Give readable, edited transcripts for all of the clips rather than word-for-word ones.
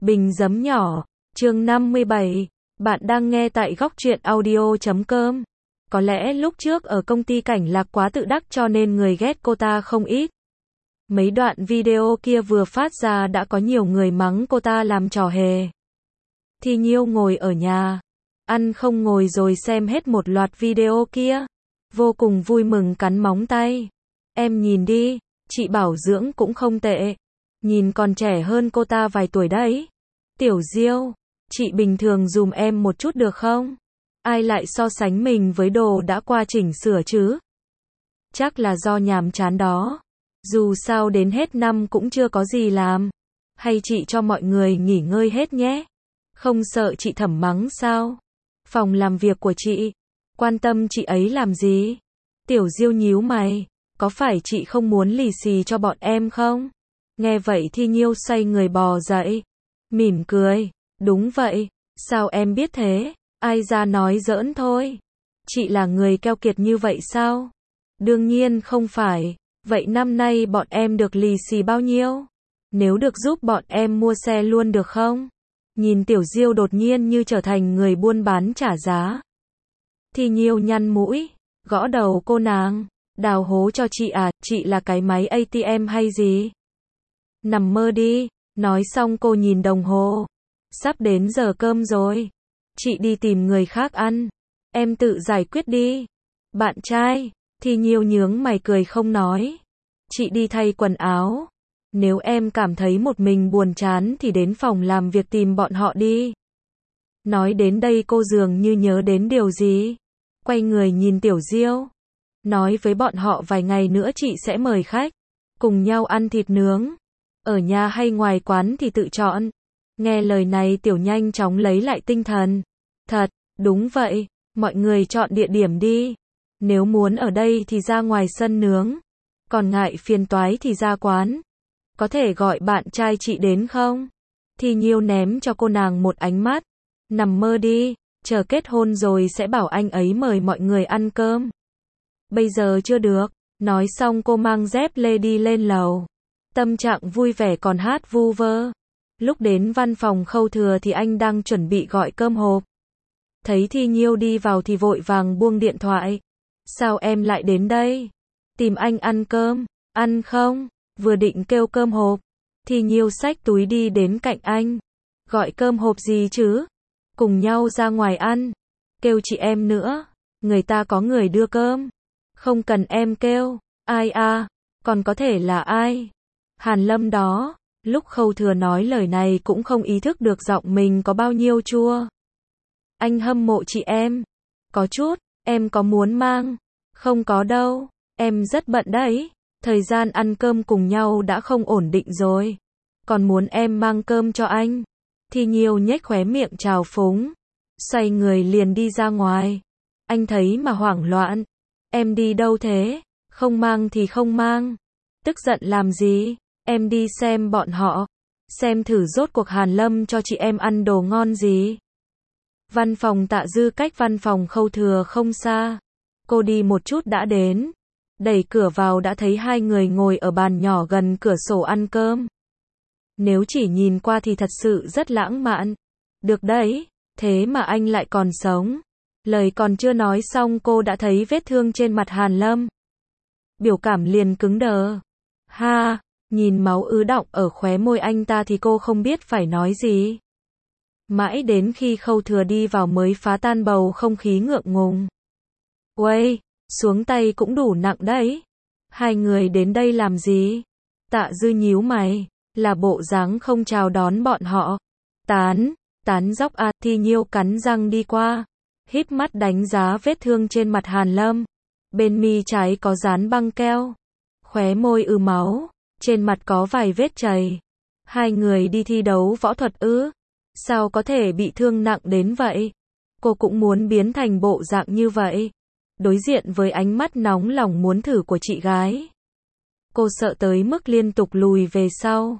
Bình giấm nhỏ, chương 57, bạn đang nghe tại góc truyện audio.com. Có lẽ lúc trước ở công ty Cảnh Lạc quá tự đắc cho nên người ghét cô ta không ít. Mấy đoạn video kia vừa phát ra đã có nhiều người mắng cô ta làm trò hề. Thi Nhiêu ngồi ở nhà, ăn không ngồi rồi xem hết một loạt video kia. Vô cùng vui mừng cắn móng tay. Em nhìn đi, chị bảo dưỡng cũng không tệ. Nhìn còn trẻ hơn cô ta vài tuổi đấy. Tiểu Diêu, chị bình thường dùm em một chút được không? Ai lại so sánh mình với đồ đã qua chỉnh sửa chứ? Chắc là do nhàm chán đó. Dù sao đến hết năm cũng chưa có gì làm. Hay chị cho mọi người nghỉ ngơi hết nhé. Không sợ chị Thẩm mắng sao? Phòng làm việc của chị, quan tâm chị ấy làm gì? Tiểu Diêu nhíu mày, có phải chị không muốn lì xì cho bọn em không? Nghe vậy Thi Nhiêu xoay người bò dậy, mỉm cười, đúng vậy, sao em biết thế? Ai ra nói giỡn thôi. Chị là người keo kiệt như vậy sao? Đương nhiên không phải, vậy năm nay bọn em được lì xì bao nhiêu? Nếu được giúp bọn em mua xe luôn được không? Nhìn Tiểu Diêu đột nhiên như trở thành người buôn bán trả giá. Thi Nhiêu nhăn mũi, gõ đầu cô nàng, đào hố cho chị à, chị là cái máy ATM hay gì? Nằm mơ đi, nói xong cô nhìn đồng hồ. Sắp đến giờ cơm rồi. Chị đi tìm người khác ăn. Em tự giải quyết đi. Bạn trai, Thi Nhiêu nhướng mày cười không nói. Chị đi thay quần áo. Nếu em cảm thấy một mình buồn chán thì đến phòng làm việc tìm bọn họ đi. Nói đến đây cô dường như nhớ đến điều gì. Quay người nhìn Tiểu Diêu. Nói với bọn họ vài ngày nữa chị sẽ mời khách. Cùng nhau ăn thịt nướng. Ở nhà hay ngoài quán thì tự chọn. Nghe lời này Tiểu nhanh chóng lấy lại tinh thần. Thật, đúng vậy, mọi người chọn địa điểm đi. Nếu muốn ở đây thì ra ngoài sân nướng. Còn ngại phiền toái thì ra quán. Có thể gọi bạn trai chị đến không? Thi Nhiêu ném cho cô nàng một ánh mắt. Nằm mơ đi, chờ kết hôn rồi sẽ bảo anh ấy mời mọi người ăn cơm. Bây giờ chưa được. Nói xong cô mang dép lê đi lên lầu. Tâm trạng vui vẻ còn hát vu vơ. Lúc đến văn phòng Khâu Thừa thì anh đang chuẩn bị gọi cơm hộp. Thấy Thi Nhiêu đi vào thì vội vàng buông điện thoại. Sao em lại đến đây? Tìm anh ăn cơm, ăn không? Vừa định kêu cơm hộp. Thi Nhiêu xách túi đi đến cạnh anh. Gọi cơm hộp gì chứ? Cùng nhau ra ngoài ăn. Kêu chị em nữa. Người ta có người đưa cơm. Không cần em kêu. Ai à? Còn có thể là ai? Hàn Lâm đó. Lúc Khâu Thừa nói lời này cũng không ý thức được giọng mình có bao nhiêu chua. Anh hâm mộ chị em. Có chút, em có muốn mang? Không có đâu, em rất bận đấy. Thời gian ăn cơm cùng nhau đã không ổn định rồi. Còn muốn em mang cơm cho anh? Thi Nhiêu nhếch khóe miệng trào phúng. Xoay người liền đi ra ngoài. Anh thấy mà hoảng loạn. Em đi đâu thế? Không mang thì không mang. Tức giận làm gì? Em đi xem bọn họ. Xem thử rốt cuộc Hàn Lâm cho chị em ăn đồ ngon gì. Văn phòng Tạ Dư cách văn phòng Khâu Thừa không xa. Cô đi một chút đã đến. Đẩy cửa vào đã thấy hai người ngồi ở bàn nhỏ gần cửa sổ ăn cơm. Nếu chỉ nhìn qua thì thật sự rất lãng mạn. Được đấy, thế mà anh lại còn sống. Lời còn chưa nói xong cô đã thấy vết thương trên mặt Hàn Lâm. Biểu cảm liền cứng đờ. Ha, nhìn máu ứ đọng ở khóe môi anh ta thì cô không biết phải nói gì. Mãi đến khi Khâu Thừa đi vào mới phá tan bầu không khí ngượng ngùng. Uầy, xuống tay cũng đủ nặng đấy. Hai người đến đây làm gì? Tạ Dư nhíu mày, là bộ dáng không chào đón bọn họ. Tán dóc à, Thi Nhiêu cắn răng đi qua. Híp mắt đánh giá vết thương trên mặt Hàn Lâm. Bên mi trái có dán băng keo. Khóe môi ứ máu. Trên mặt có vài vết chày. Hai người đi thi đấu võ thuật ư? Sao có thể bị thương nặng đến vậy? Cô cũng muốn biến thành bộ dạng như vậy. Đối diện với ánh mắt nóng lòng muốn thử của chị gái. Cô sợ tới mức liên tục lùi về sau.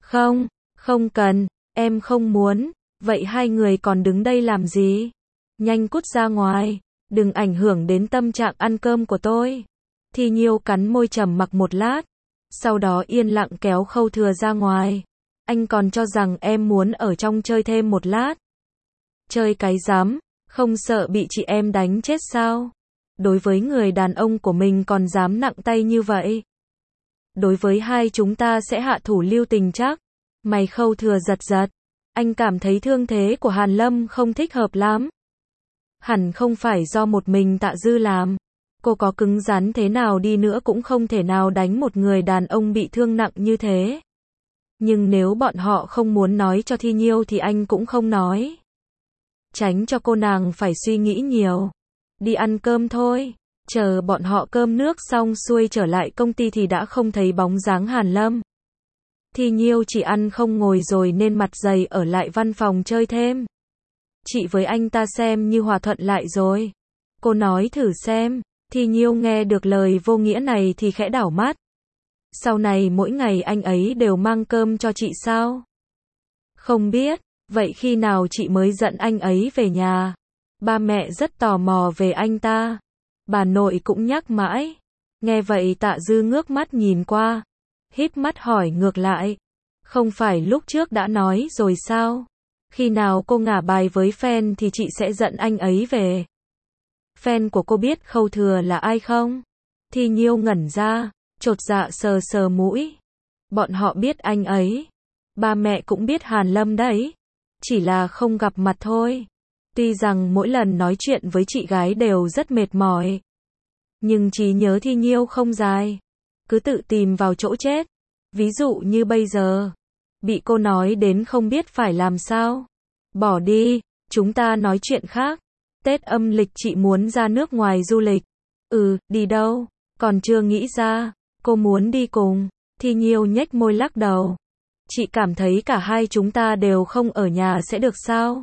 Không cần, em không muốn. Vậy hai người còn đứng đây làm gì? Nhanh cút ra ngoài. Đừng ảnh hưởng đến tâm trạng ăn cơm của tôi. Thi Nhiêu cắn môi trầm mặc một lát. Sau đó yên lặng kéo Khâu Thừa ra ngoài. Anh còn cho rằng em muốn ở trong chơi thêm một lát. Chơi cái rắm, không sợ bị chị em đánh chết sao? Đối với người đàn ông của mình còn dám nặng tay như vậy. Đối với hai chúng ta sẽ hạ thủ lưu tình chắc. Mày Khâu Thừa giật giật. Anh cảm thấy thương thế của Hàn Lâm không thích hợp lắm. Hẳn không phải do một mình Tạ Dư làm. Cô có cứng rắn thế nào đi nữa cũng không thể nào đánh một người đàn ông bị thương nặng như thế. Nhưng nếu bọn họ không muốn nói cho Thi Nhiêu thì anh cũng không nói. Tránh cho cô nàng phải suy nghĩ nhiều. Đi ăn cơm thôi. Chờ bọn họ cơm nước xong xuôi trở lại công ty thì đã không thấy bóng dáng Hàn Lâm. Thi Nhiêu chỉ ăn không ngồi rồi nên mặt dày ở lại văn phòng chơi thêm. Chị với anh ta xem như hòa thuận lại rồi. Cô nói thử xem. Thi Nhiêu nghe được lời vô nghĩa này thì khẽ đảo mắt. Sau này mỗi ngày anh ấy đều mang cơm cho chị sao? Không biết. Vậy khi nào chị mới dẫn anh ấy về nhà? Ba mẹ rất tò mò về anh ta. Bà nội cũng nhắc mãi. Nghe vậy Tạ Dư ngước mắt nhìn qua. Híp mắt hỏi ngược lại. Không phải lúc trước đã nói rồi sao? Khi nào cô ngả bài với fan thì chị sẽ dẫn anh ấy về. Fan của cô biết Khâu Thừa là ai không? Thi Nhiêu ngẩn ra, chột dạ sờ sờ mũi. Bọn họ biết anh ấy. Ba mẹ cũng biết Hàn Lâm đấy. Chỉ là không gặp mặt thôi. Tuy rằng mỗi lần nói chuyện với chị gái đều rất mệt mỏi. Nhưng trí nhớ Thi Nhiêu không dài. Cứ tự tìm vào chỗ chết. Ví dụ như bây giờ. Bị cô nói đến không biết phải làm sao. Bỏ đi, chúng ta nói chuyện khác. Tết âm lịch chị muốn ra nước ngoài du lịch. Đi đâu? Còn chưa nghĩ ra. Cô muốn đi cùng. Thi Nhiêu nhếch môi lắc đầu. Chị cảm thấy cả hai chúng ta đều không ở nhà sẽ được sao?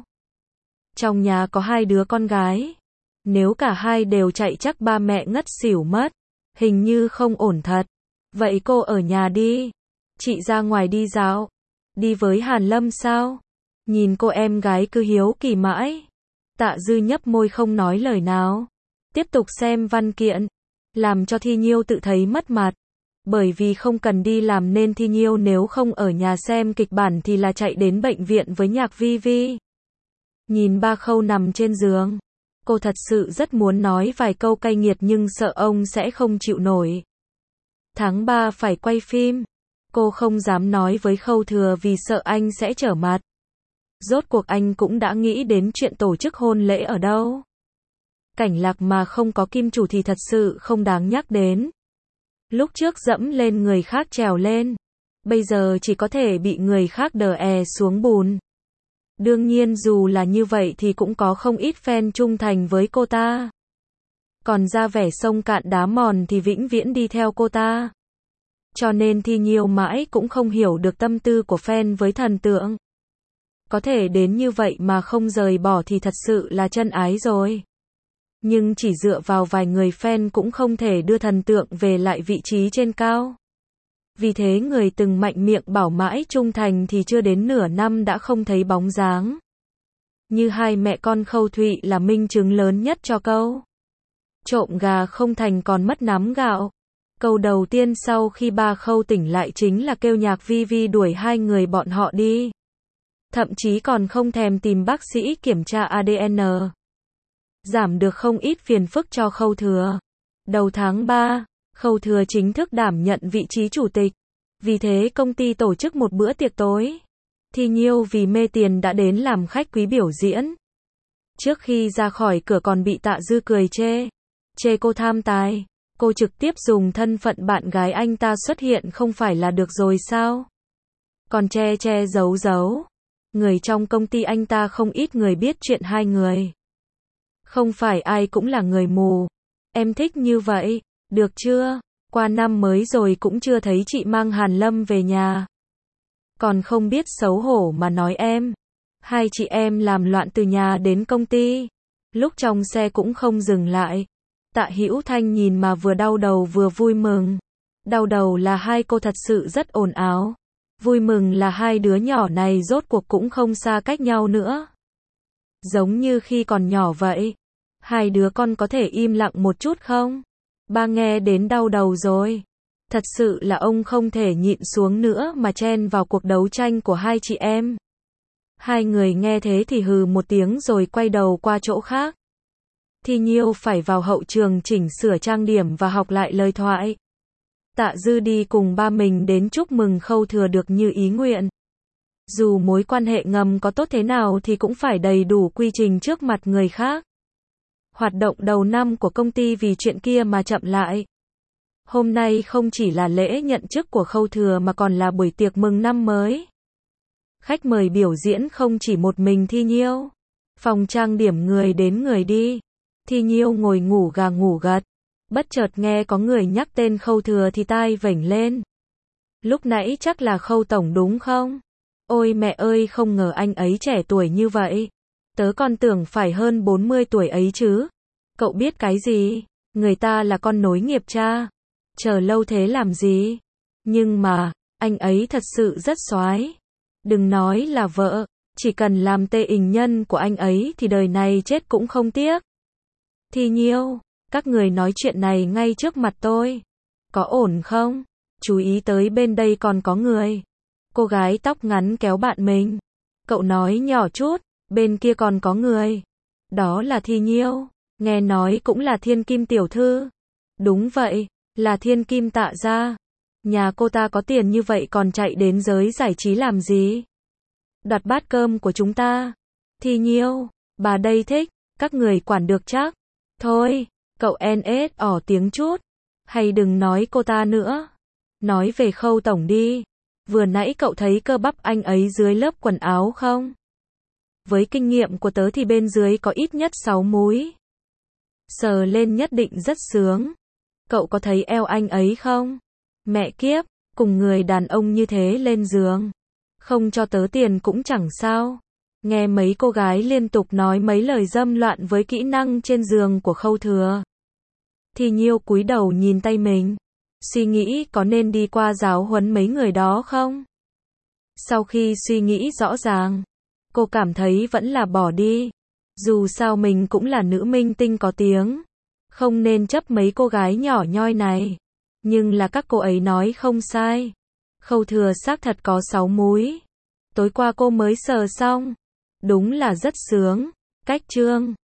Trong nhà có hai đứa con gái. Nếu cả hai đều chạy chắc ba mẹ ngất xỉu mất. Hình như không ổn thật. Vậy cô ở nhà đi. Chị ra ngoài đi dạo. Đi với Hàn Lâm sao? Nhìn cô em gái cứ hiếu kỳ mãi. Tạ Dư nhấp môi không nói lời nào. Tiếp tục xem văn kiện. Làm cho Thi Nhiêu tự thấy mất mặt. Bởi vì không cần đi làm nên Thi Nhiêu nếu không ở nhà xem kịch bản thì là chạy đến bệnh viện với Nhạc Vi Vi. Nhìn ba Khâu nằm trên giường. Cô thật sự rất muốn nói vài câu cay nghiệt nhưng sợ ông sẽ không chịu nổi. Tháng 3 phải quay phim. Cô không dám nói với Khâu Thừa vì sợ anh sẽ trở mặt. Rốt cuộc anh cũng đã nghĩ đến chuyện tổ chức hôn lễ ở đâu. Cảnh Lạc mà không có kim chủ thì thật sự không đáng nhắc đến. Lúc trước dẫm lên người khác trèo lên. Bây giờ chỉ có thể bị người khác đè xuống bùn. Đương nhiên dù là như vậy thì cũng có không ít fan trung thành với cô ta. Còn ra vẻ sông cạn đá mòn thì vĩnh viễn đi theo cô ta. Cho nên Thi Nhiêu mãi cũng không hiểu được tâm tư của fan với thần tượng. Có thể đến như vậy mà không rời bỏ thì thật sự là chân ái rồi. Nhưng chỉ dựa vào vài người fan cũng không thể đưa thần tượng về lại vị trí trên cao. Vì thế người từng mạnh miệng bảo mãi trung thành thì chưa đến nửa năm đã không thấy bóng dáng. Như hai mẹ con Khâu Thụy là minh chứng lớn nhất cho câu trộm gà không thành còn mất nắm gạo. Câu đầu tiên sau khi ba Khâu tỉnh lại chính là kêu Nhạc Vi Vi đuổi hai người bọn họ đi. Thậm chí còn không thèm tìm bác sĩ kiểm tra ADN. Giảm được không ít phiền phức cho Khâu Thừa. Đầu tháng 3, Khâu Thừa chính thức đảm nhận vị trí chủ tịch. Vì thế công ty tổ chức một bữa tiệc tối. Thi Nhiêu vì mê tiền đã đến làm khách quý biểu diễn. Trước khi ra khỏi cửa còn bị Tạ Dư cười chê. Chê cô tham tài. Cô trực tiếp dùng thân phận bạn gái anh ta xuất hiện không phải là được rồi sao? Còn che giấu giấu. Người trong công ty anh ta không ít người biết chuyện hai người. Không phải ai cũng là người mù. Em thích như vậy, được chưa? Qua năm mới rồi cũng chưa thấy chị mang Hàn Lâm về nhà. Còn không biết xấu hổ mà nói em. Hai chị em làm loạn từ nhà đến công ty. Lúc trong xe cũng không dừng lại. Tạ Hữu Thanh nhìn mà vừa đau đầu vừa vui mừng. Đau đầu là hai cô thật sự rất ồn ào. Vui mừng là hai đứa nhỏ này rốt cuộc cũng không xa cách nhau nữa. Giống như khi còn nhỏ vậy. Hai đứa con có thể im lặng một chút không? Ba nghe đến đau đầu rồi. Thật sự là ông không thể nhịn xuống nữa mà chen vào cuộc đấu tranh của hai chị em. Hai người nghe thế thì hừ một tiếng rồi quay đầu qua chỗ khác. Thi Nhiêu phải vào hậu trường chỉnh sửa trang điểm và học lại lời thoại. Tạ Dư đi cùng ba mình đến chúc mừng Khâu Thừa được như ý nguyện. Dù mối quan hệ ngầm có tốt thế nào thì cũng phải đầy đủ quy trình trước mặt người khác. Hoạt động đầu năm của công ty vì chuyện kia mà chậm lại. Hôm nay không chỉ là lễ nhận chức của Khâu Thừa mà còn là buổi tiệc mừng năm mới. Khách mời biểu diễn không chỉ một mình Thi Nhiêu. Phòng trang điểm người đến người đi. Thi Nhiêu ngồi ngủ gà ngủ gật. Bất chợt nghe có người nhắc tên Khâu Thừa thì tai vểnh lên. Lúc nãy chắc là Khâu Tổng đúng không? Ôi mẹ ơi, không ngờ anh ấy trẻ tuổi như vậy. Tớ còn tưởng phải hơn 40 tuổi ấy chứ. Cậu biết cái gì? Người ta là con nối nghiệp cha. Chờ lâu thế làm gì? Nhưng mà, anh ấy thật sự rất xoái. Đừng nói là vợ, chỉ cần làm tê ình nhân của anh ấy thì đời này chết cũng không tiếc. Thi Nhiêu, các người nói chuyện này ngay trước mặt tôi. Có ổn không? Chú ý tới bên đây còn có người. Cô gái tóc ngắn kéo bạn mình. Cậu nói nhỏ chút, bên kia còn có người. Đó là Thi Nhiêu, nghe nói cũng là Thiên Kim tiểu thư. Đúng vậy, là Thiên Kim Tạ gia. Nhà cô ta có tiền như vậy còn chạy đến giới giải trí làm gì? Đoạt bát cơm của chúng ta. Thi Nhiêu, bà đây thích, các người quản được chắc. Thôi, cậu NS ỏ tiếng chút. Hay đừng nói cô ta nữa. Nói về Khâu Tổng đi. Vừa nãy cậu thấy cơ bắp anh ấy dưới lớp quần áo không? Với kinh nghiệm của tớ thì bên dưới có ít nhất 6 múi. Sờ lên nhất định rất sướng. Cậu có thấy eo anh ấy không? Mẹ kiếp, cùng người đàn ông như thế lên giường. Không cho tớ tiền cũng chẳng sao. Nghe mấy cô gái liên tục nói mấy lời dâm loạn với kỹ năng trên giường của Khâu Thừa. Thi Nhiêu cúi đầu nhìn tay mình. Suy nghĩ có nên đi qua giáo huấn mấy người đó không? Sau khi suy nghĩ rõ ràng, cô cảm thấy vẫn là bỏ đi. Dù sao mình cũng là nữ minh tinh có tiếng. Không nên chấp mấy cô gái nhỏ nhoi này. Nhưng là các cô ấy nói không sai. Khâu Thừa xác thật có 6 múi. Tối qua cô mới sờ xong. Đúng là rất sướng. Cách trương.